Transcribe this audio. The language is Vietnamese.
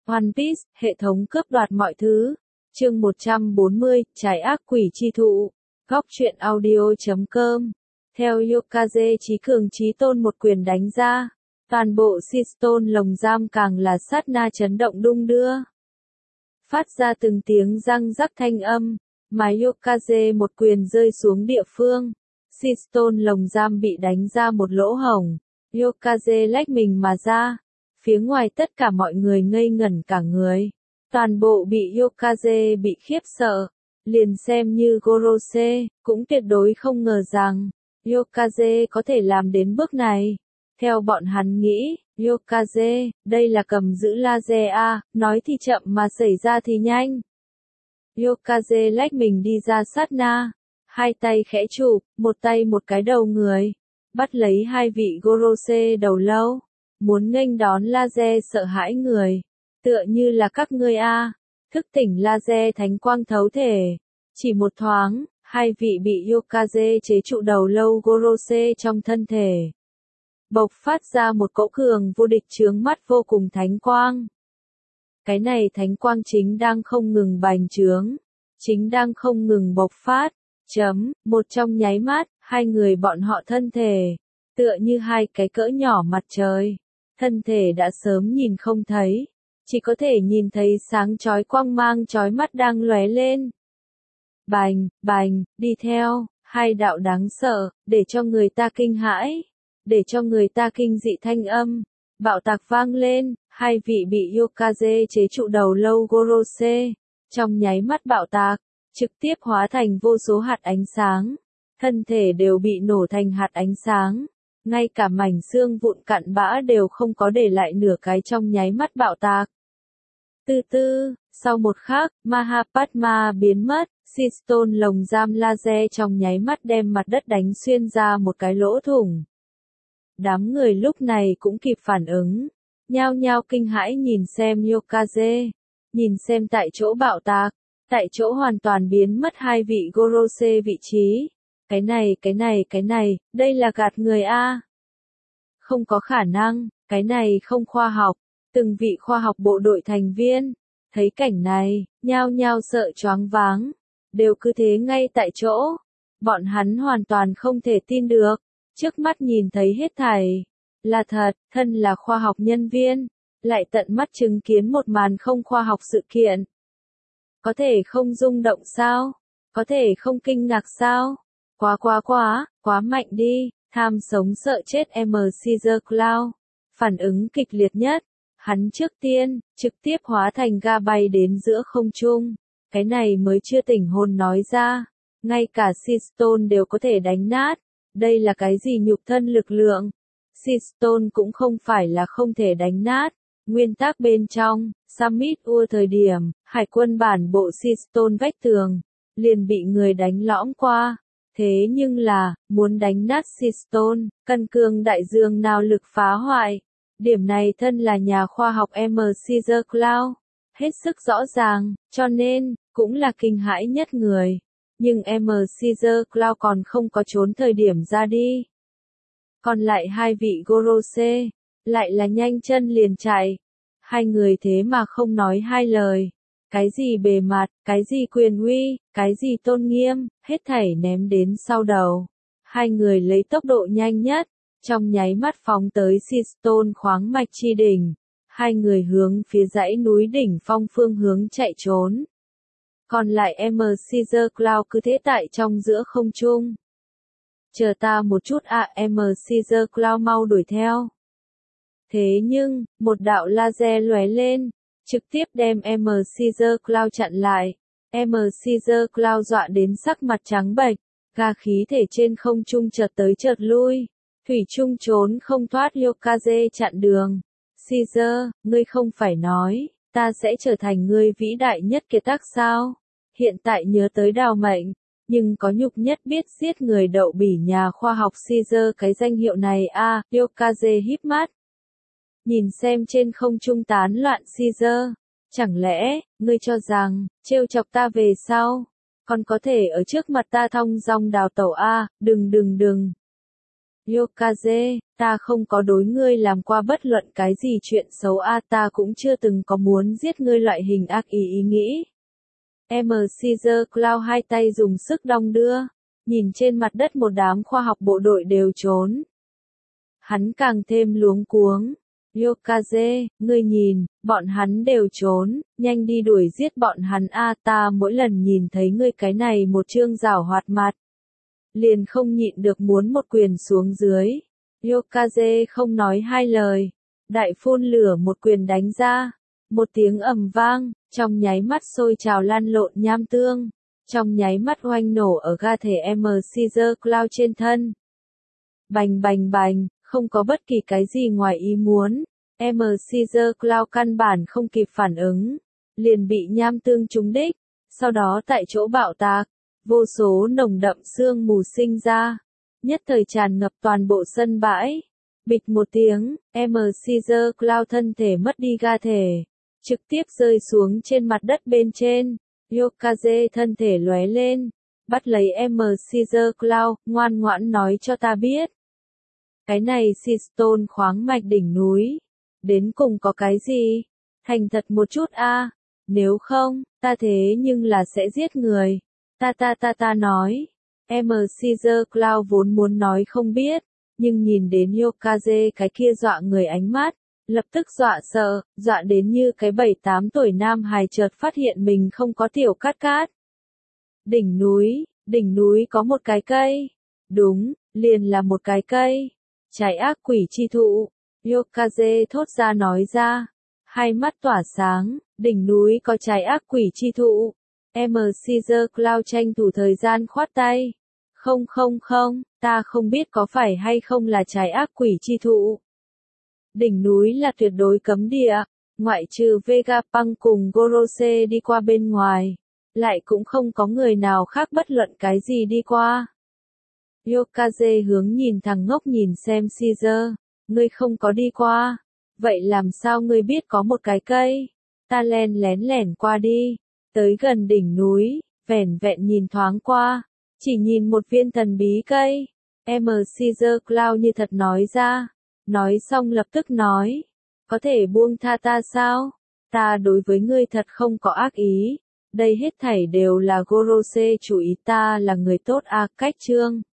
One Piece, hệ thống cướp đoạt mọi thứ. Chương 140, trái ác quỷ chi thụ. Góc truyện audio.com. Theo Yokaze chí cường chí tôn một quyền đánh ra, toàn bộ Seastone lồng giam càng là sát na chấn động đung đưa. Phát ra từng tiếng răng rắc thanh âm, mà Yokaze một quyền rơi xuống địa phương. Seastone lồng giam bị đánh ra một lỗ hổng. Yokaze lách mình mà ra. Phía ngoài tất cả mọi người ngây ngẩn cả người. Toàn bộ bị Yokaze bị khiếp sợ. Liền xem như Gorose, cũng tuyệt đối không ngờ rằng Yokaze có thể làm đến bước này. Theo bọn hắn nghĩ, Yokaze, đây là cầm giữ laser a, nói thì chậm mà xảy ra thì nhanh. Yokaze lách mình đi ra sát na, hai tay khẽ chụp, một tay một cái đầu người, bắt lấy hai vị Gorose đầu lâu, muốn nghênh đón laser sợ hãi người, tựa như là các ngươi a, thức tỉnh laser thánh quang thấu thể. Chỉ một thoáng, hai vị bị Yokaze chế trụ đầu lâu Gorose trong thân thể. Bộc phát ra một cỗ cường vô địch chướng mắt vô cùng thánh quang. Cái này thánh quang chính đang không ngừng bành trướng, chính đang không ngừng bộc phát. Một trong nháy mắt, hai người bọn họ thân thể, tựa như hai cái cỡ nhỏ mặt trời. Thân thể đã sớm nhìn không thấy, chỉ có thể nhìn thấy sáng chói quang mang chói mắt đang lóe lên. Bành, bành, đi theo, hai đạo đáng sợ, để cho người ta kinh hãi, để cho người ta kinh dị thanh âm, bạo tạc vang lên, hai vị bị Yokaze chế trụ đầu lâu Gorose, trong nháy mắt bạo tạc, trực tiếp hóa thành vô số hạt ánh sáng, thân thể đều bị nổ thành hạt ánh sáng, ngay cả mảnh xương vụn cặn bã đều không có để lại nửa cái trong nháy mắt bạo tạc. Từ từ, sau một khắc, Mahapadma biến mất, Seastone lồng giam laser trong nháy mắt đem mặt đất đánh xuyên ra một cái lỗ thủng. Đám người lúc này cũng kịp phản ứng, nhao nhao kinh hãi nhìn xem Yokaze, nhìn xem tại chỗ bạo tạc, tại chỗ hoàn toàn biến mất hai vị Gorose vị trí. Cái này, đây là gạt người a. Không có khả năng, cái này không khoa học. Từng vị khoa học bộ đội thành viên, thấy cảnh này, nhao nhao sợ choáng váng, đều cứ thế ngay tại chỗ. Bọn hắn hoàn toàn không thể tin được, trước mắt nhìn thấy hết thảy là thật, thân là khoa học nhân viên, lại tận mắt chứng kiến một màn không khoa học sự kiện. Có thể không rung động sao? Có thể không kinh ngạc sao? Quá mạnh đi, tham sống sợ chết Caesar Cloud. Phản ứng kịch liệt nhất, hắn trước tiên, trực tiếp hóa thành ga bay đến giữa không trung. Cái này mới chưa tỉnh hồn nói ra. Ngay cả Seastone đều có thể đánh nát. Đây là cái gì nhục thân lực lượng? Seastone cũng không phải là không thể đánh nát. Nguyên tắc bên trong, Summit Ua thời điểm, hải quân bản bộ Seastone vách tường, liền bị người đánh lõm qua. Thế nhưng là, muốn đánh nát Seastone, căn cương đại dương nào lực phá hoại. Điểm này thân là nhà khoa học Caesar Cloud, hết sức rõ ràng, cho nên, cũng là kinh hãi nhất người. Nhưng Caesar Cloud còn không có trốn thời điểm ra đi. Còn lại hai vị Gorose, lại là nhanh chân liền chạy. Hai người thế mà không nói hai lời. Cái gì bề mặt, cái gì quyền uy, cái gì tôn nghiêm, hết thảy ném đến sau đầu. Hai người lấy tốc độ nhanh nhất, trong nháy mắt phóng tới Seastone khoáng mạch chi đỉnh. Hai người hướng phía dãy núi đỉnh phong phương hướng chạy trốn. Còn lại Caesar Cloud cứ thế tại trong giữa không trung. Chờ ta một chút Caesar Cloud mau đuổi theo. Thế nhưng, một đạo laser lóe lên, trực tiếp đem Caesar Cloud chặn lại. Caesar Cloud dọa đến sắc mặt trắng bệch, ga khí thể trên không trung chợt tới chợt lui. Thủy chung trốn không thoát Yokaze chặn đường. Caesar, ngươi không phải nói, ta sẽ trở thành ngươi vĩ đại nhất kiệt tác sao? Hiện tại nhớ tới đào mệnh, nhưng có nhục nhất biết giết người đậu bỉ nhà khoa học Caesar cái danh hiệu này a. Yokaze híp mắt. Nhìn xem trên không trung tán loạn Caesar, chẳng lẽ, ngươi cho rằng, trêu chọc ta về sau, còn có thể ở trước mặt ta thong dong đào tẩu a, đừng. Yokaze, ta không có đối ngươi làm qua bất luận cái gì chuyện xấu ta cũng chưa từng có muốn giết ngươi loại hình ác ý nghĩ. Caesar Cloud hai tay dùng sức đong đưa, nhìn trên mặt đất một đám khoa học bộ đội đều trốn. Hắn càng thêm luống cuống. Yokaze, ngươi nhìn, bọn hắn đều trốn, nhanh đi đuổi giết bọn hắn ta mỗi lần nhìn thấy ngươi cái này một trương giảo hoạt mặt. Liền không nhịn được muốn một quyền xuống dưới. Yokaze không nói hai lời. Đại phun lửa một quyền đánh ra. Một tiếng ầm vang, trong nháy mắt sôi trào lan lộn nham tương. Trong nháy mắt oanh nổ ở ga thể Caesar Cloud trên thân. Bành bành bành, không có bất kỳ cái gì ngoài ý muốn. Caesar Cloud căn bản không kịp phản ứng. Liền bị nham tương trúng đích. Sau đó tại chỗ bạo tạc. Vô số nồng đậm sương mù sinh ra, nhất thời tràn ngập toàn bộ sân bãi. Bịch một tiếng, Caesar Cloud thân thể mất đi ga thể, trực tiếp rơi xuống trên mặt đất bên trên. Yokaze thân thể lóe lên, bắt lấy Caesar Cloud, ngoan ngoãn nói cho ta biết. Cái này Seastone khoáng mạch đỉnh núi, đến cùng có cái gì? Thành thật một chút nếu không, ta thế nhưng là sẽ giết người. Ta nói. Caesar Cloud vốn muốn nói không biết, nhưng nhìn đến Yokaze cái kia dọa người ánh mắt, lập tức dọa sợ, dọa đến như cái 7-8 tuổi nam hài chợt phát hiện mình không có tiểu cát cát. Đỉnh núi có một cái cây. Đúng, liền là một cái cây. Trái ác quỷ chi thụ. Yokaze thốt ra nói ra. Hai mắt tỏa sáng, đỉnh núi có trái ác quỷ chi thụ. Caesar Cloud tranh thủ thời gian khoát tay. Không, ta không biết có phải hay không là trái ác quỷ chi thụ. Đỉnh núi là tuyệt đối cấm địa, ngoại trừ Vegapunk cùng Gorose đi qua bên ngoài, lại cũng không có người nào khác bất luận cái gì đi qua. Yokaze hướng nhìn thằng ngốc nhìn xem Caesar, ngươi không có đi qua, vậy làm sao ngươi biết có một cái cây? Ta lén lẻn qua đi. Tới gần đỉnh núi, vẻn vẹn nhìn thoáng qua, chỉ nhìn một viên thần bí cây. Caesar Cloud như thật nói ra, nói xong lập tức nói, có thể buông tha ta sao? Ta đối với ngươi thật không có ác ý, đây hết thảy đều là Gorose chủ ý, ta là người tốt cách chương.